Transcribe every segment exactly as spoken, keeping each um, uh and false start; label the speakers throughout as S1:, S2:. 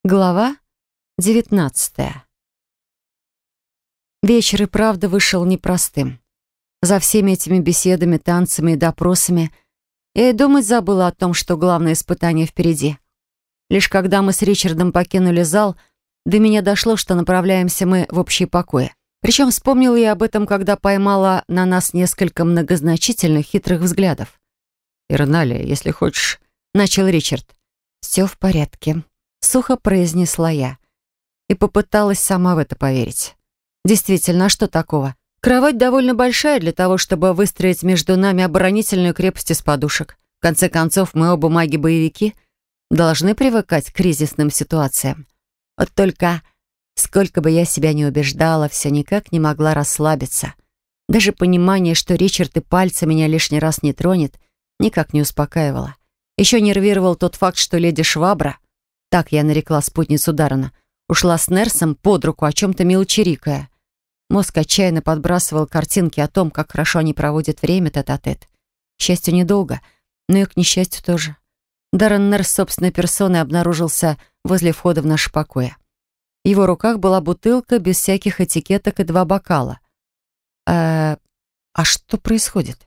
S1: Глава девятнадцатая. Вечер и правда вышел непростым. За всеми этими беседами, танцами и допросами я и думать забыла о том, что главное испытание впереди. Лишь когда мы с Ричардом покинули зал, до меня дошло, что направляемся мы в общие покои. Причем вспомнила я об этом, когда поймала на нас несколько многозначительных хитрых взглядов. «Ирналия, если хочешь», — начал Ричард. «Все в порядке», — сухо произнесла я. И попыталась сама в это поверить. Действительно, а что такого? Кровать довольно большая для того, чтобы выстроить между нами оборонительную крепость из подушек. В конце концов, мы оба маги-боевики, должны привыкать к кризисным ситуациям. Вот только, сколько бы я себя ни убеждала, все никак не могла расслабиться. Даже понимание, что Ричард и пальца меня лишний раз не тронет, никак не успокаивало. Еще нервировал тот факт, что леди Швабра, так я нарекла спутницу Даррена, ушла с Нерсом под руку, о чем-то мелочирикая. Мозг отчаянно подбрасывал картинки о том, как хорошо они проводят время тет-а-тет. К счастью, недолго, но и к несчастью тоже. Даррен Нерс собственной персоной обнаружился возле входа в наше покои. В его руках была бутылка без всяких этикеток и два бокала. «Э, а что происходит?»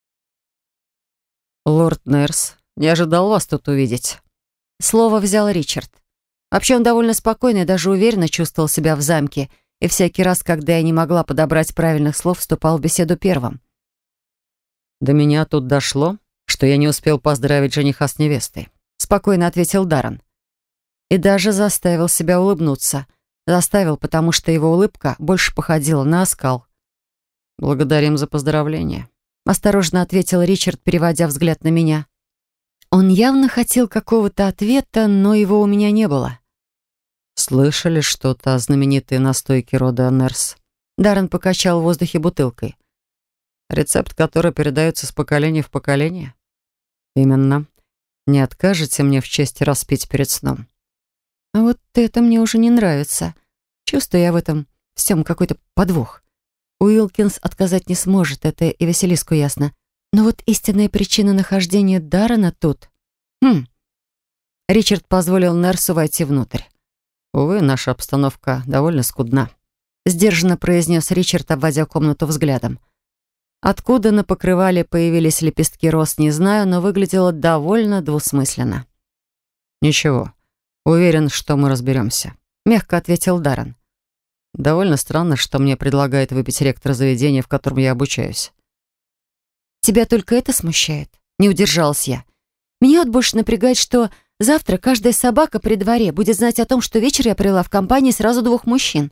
S2: «Лорд Нерс, не ожидал вас тут увидеть».
S1: Слово взял Ричард. Вообще он довольно спокойно и даже уверенно чувствовал себя в замке, и всякий раз, когда я не могла подобрать правильных слов, вступал в беседу первым.
S2: «До меня тут дошло, что я не успел поздравить жениха с невестой»,
S1: — спокойно ответил Даррен. И даже заставил себя улыбнуться. Заставил, потому что его улыбка больше походила на оскал.
S2: «Благодарим за поздравление»,
S1: — осторожно ответил Ричард, переводя взгляд на меня. Он явно хотел какого-то ответа, но его у меня не было.
S2: «Слышали что-то о знаменитой настойке рода Нерс?»
S1: Даррен покачал в воздухе бутылкой.
S2: «Рецепт, который передается с поколения в поколение?» «Именно. Не откажете мне в чести распить перед сном?»
S1: А вот это мне уже не нравится. Чувствую я в этом всем какой-то подвох. Уилкинс отказать не сможет, это и Василиску ясно. Но вот истинная причина нахождения Даррена тут... Хм. Ричард позволил Нерсу войти внутрь.
S2: «Увы, наша обстановка довольно скудна»,
S1: — сдержанно произнес Ричард, обводя комнату взглядом. Откуда на покрывале появились лепестки роз, не знаю, но выглядело довольно двусмысленно.
S2: «Ничего, уверен, что мы разберемся»,
S1: — мягко ответил Даррен.
S2: «Довольно странно, что мне предлагает выпить ректор заведения, в котором я обучаюсь».
S1: «Тебя только это смущает?» — не удержалась я. «Меня вот больше напрягает, что завтра каждая собака при дворе будет знать о том, что вечер я провела в компании сразу двух мужчин».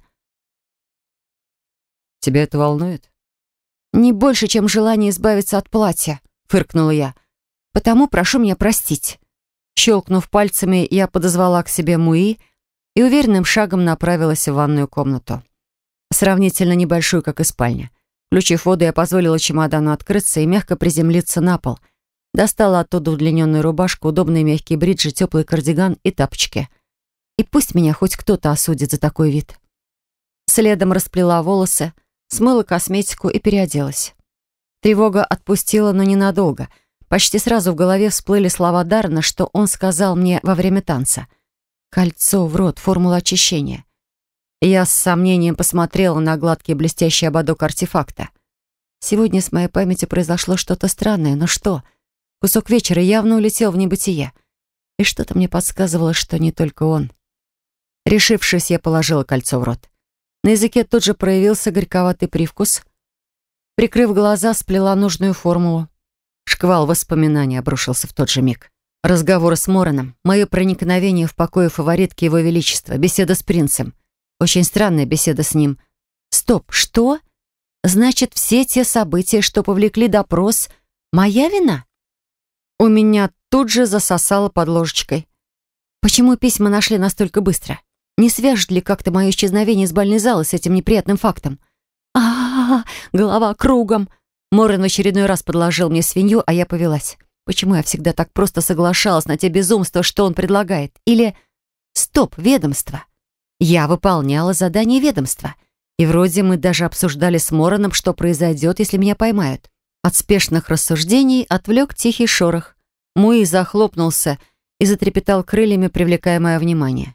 S2: «Тебя это волнует?»
S1: «Не больше, чем желание избавиться от платья», — фыркнула я. «Потому прошу меня простить». Щелкнув пальцами, я подозвала к себе Муи и уверенным шагом направилась в ванную комнату. Сравнительно небольшую, как и спальня. Включив воду, я позволила чемодану открыться и мягко приземлиться на пол. Достала оттуда удлиненную рубашку, удобные мягкие бриджи, теплый кардиган и тапочки. И пусть меня хоть кто-то осудит за такой вид. Следом расплела волосы, смыла косметику и переоделась. Тревога отпустила, но ненадолго. Почти сразу в голове всплыли слова Даррена, что он сказал мне во время танца. «Кольцо в рот, формула очищения». Я с сомнением посмотрела на гладкий блестящий ободок артефакта. Сегодня с моей памятью произошло что-то странное, но что? Кусок вечера явно улетел в небытие. И что-то мне подсказывало, что не только он. Решившись, я положила кольцо в рот. На языке тут же проявился горьковатый привкус. Прикрыв глаза, сплела нужную формулу. Шквал воспоминаний обрушился в тот же миг. Разговор с Мораном, мое проникновение в покое фаворитки Его Величества, беседа с принцем. Очень странная беседа с ним. Стоп, что? Значит, все те события, что повлекли допрос, моя вина? У меня тут же засосало под ложечкой. Почему письма нашли настолько быстро? Не свяжет ли как-то мое исчезновение из бальной залы с этим неприятным фактом? а а, -а голова кругом. Моррен в очередной раз подложил мне свинью, а я повелась. Почему я всегда так просто соглашалась на те безумства, что он предлагает? Или... Стоп, ведомство. Я выполняла задание ведомства. И вроде мы даже обсуждали с Морреном, что произойдет, если меня поймают. От спешных рассуждений отвлек тихий шорох. Муи захлопнулся и затрепетал крыльями, привлекая мое внимание.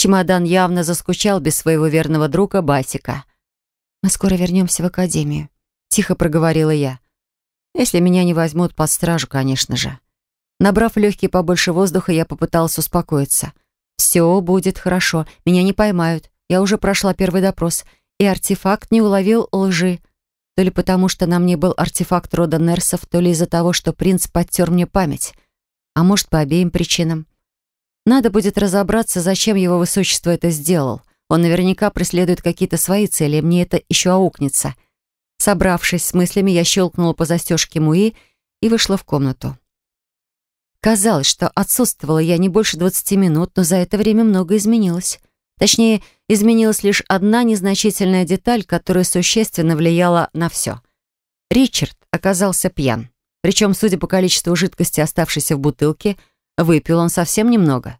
S1: Чемодан явно заскучал без своего верного друга Басика. «Мы скоро вернемся в академию», — тихо проговорила я. «Если меня не возьмут под стражу, конечно же». Набрав в легкие побольше воздуха, я попыталась успокоиться. «Все будет хорошо, меня не поймают. Я уже прошла первый допрос, и артефакт не уловил лжи. То ли потому, что на мне был артефакт рода Нерсов, то ли из-за того, что принц подтер мне память. А может, по обеим причинам. Надо будет разобраться, зачем его высочество это сделал. Он наверняка преследует какие-то свои цели, и мне это еще аукнется». Собравшись с мыслями, я щелкнула по застежке Муи и вышла в комнату. Казалось, что отсутствовала я не больше двадцати минут, но за это время многое изменилось. Точнее, изменилась лишь одна незначительная деталь, которая существенно влияла на все. Ричард оказался пьян. Причем, судя по количеству жидкости, оставшейся в бутылке, выпил он совсем немного.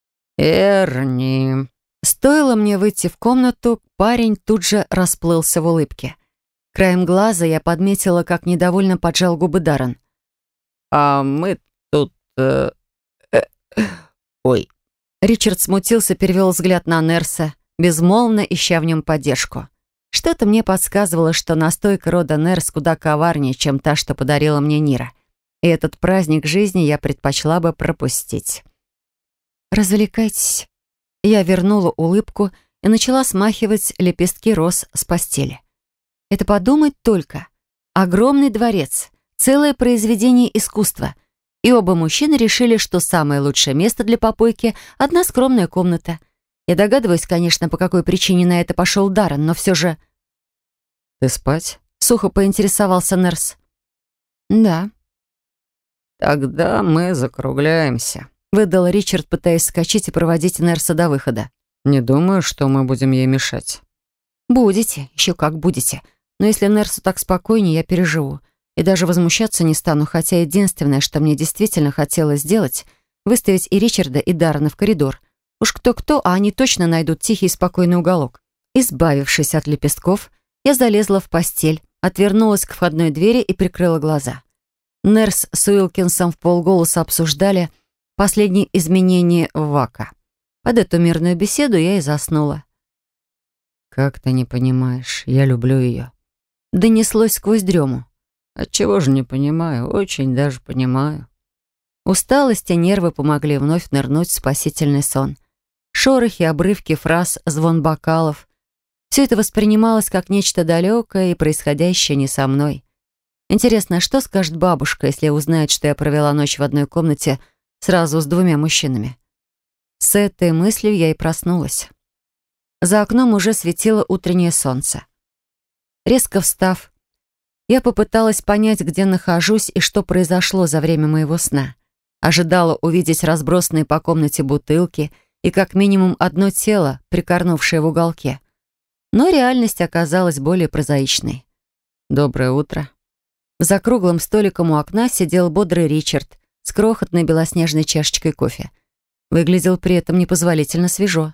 S1: «Эрни...» Стоило мне выйти в комнату, парень тут же расплылся в улыбке. Краем глаза я подметила, как недовольно поджал губы Даррен. «А мы тут... Э, э, ой...» Ричард смутился, перевел взгляд на Нерса, безмолвно ища в нем поддержку. Что-то мне подсказывало, что настойка рода Нерс куда коварнее, чем та, что подарила мне Нира. И этот праздник жизни я предпочла бы пропустить. «Развлекайтесь». Я вернула улыбку и начала смахивать лепестки роз с постели. Это подумать только. Огромный дворец, целое произведение искусства. И оба мужчины решили, что самое лучшее место для попойки — одна скромная комната. Я догадываюсь, конечно, по какой причине на это пошел Даррен, но все же...
S2: «Ты спать?»
S1: — сухо поинтересовался Нерс. «Да».
S2: «Тогда мы закругляемся»,
S1: — выдал Ричард, пытаясь вскочить и проводить Нерса до выхода.
S2: «Не думаю, что мы будем ей мешать».
S1: «Будете, еще как будете. Но если Нерсу так спокойнее, я переживу. И даже возмущаться не стану, хотя единственное, что мне действительно хотелось сделать, выставить и Ричарда, и Даррена в коридор. Уж кто-кто, а они точно найдут тихий и спокойный уголок». Избавившись от лепестков, я залезла в постель, отвернулась к входной двери и прикрыла глаза. Нерс с Уилкинсом в полголоса обсуждали последние изменения в Вака. Под эту мирную беседу я и заснула.
S2: «Как ты не понимаешь, я люблю ее».
S1: Донеслось сквозь дрему.
S2: «Отчего же не понимаю? Очень даже понимаю».
S1: Усталость и нервы помогли вновь нырнуть в спасительный сон. Шорохи, обрывки фраз, звон бокалов. Все это воспринималось как нечто далекое и происходящее не со мной. Интересно, что скажет бабушка, если узнает, что я провела ночь в одной комнате сразу с двумя мужчинами? С этой мыслью я и проснулась. За окном уже светило утреннее солнце. Резко встав, я попыталась понять, где нахожусь и что произошло за время моего сна. Ожидала увидеть разбросанные по комнате бутылки и как минимум одно тело, прикорнувшее в уголке. Но реальность оказалась более прозаичной.
S2: «Доброе утро».
S1: За круглым столиком у окна сидел бодрый Ричард с крохотной белоснежной чашечкой кофе. Выглядел при этом непозволительно свежо.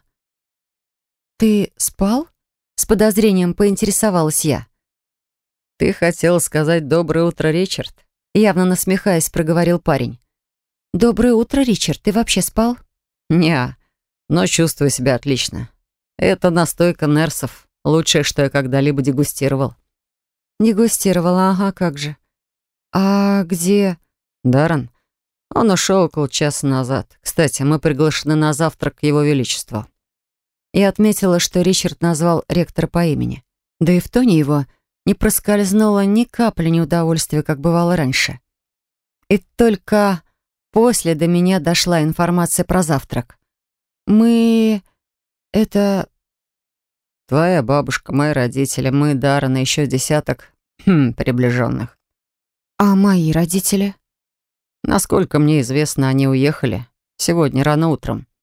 S1: «Ты спал?» — с подозрением поинтересовалась я.
S2: «Ты хотел сказать «доброе утро, Ричард»?»
S1: Явно насмехаясь, проговорил парень. «Доброе утро, Ричард. Ты вообще спал?»
S2: «Не, но чувствую себя отлично. Это настойка Нерсов. Лучшее, что я когда-либо дегустировал».
S1: «Дегустировала, ага, как же. А где...»
S2: «Даррен? Он ушел около часа назад. Кстати, мы приглашены на завтрак к его величеству».
S1: Я отметила, что Ричард назвал ректора по имени. Да и в тоне его не проскользнуло ни капли неудовольствия, как бывало раньше. И только после до меня дошла информация про завтрак. «Мы... это...»
S2: «Твоя бабушка, мои родители, мы, Даррен и еще десяток хм, приближенных».
S1: «А мои родители?»
S2: «Насколько мне известно, они уехали сегодня рано утром».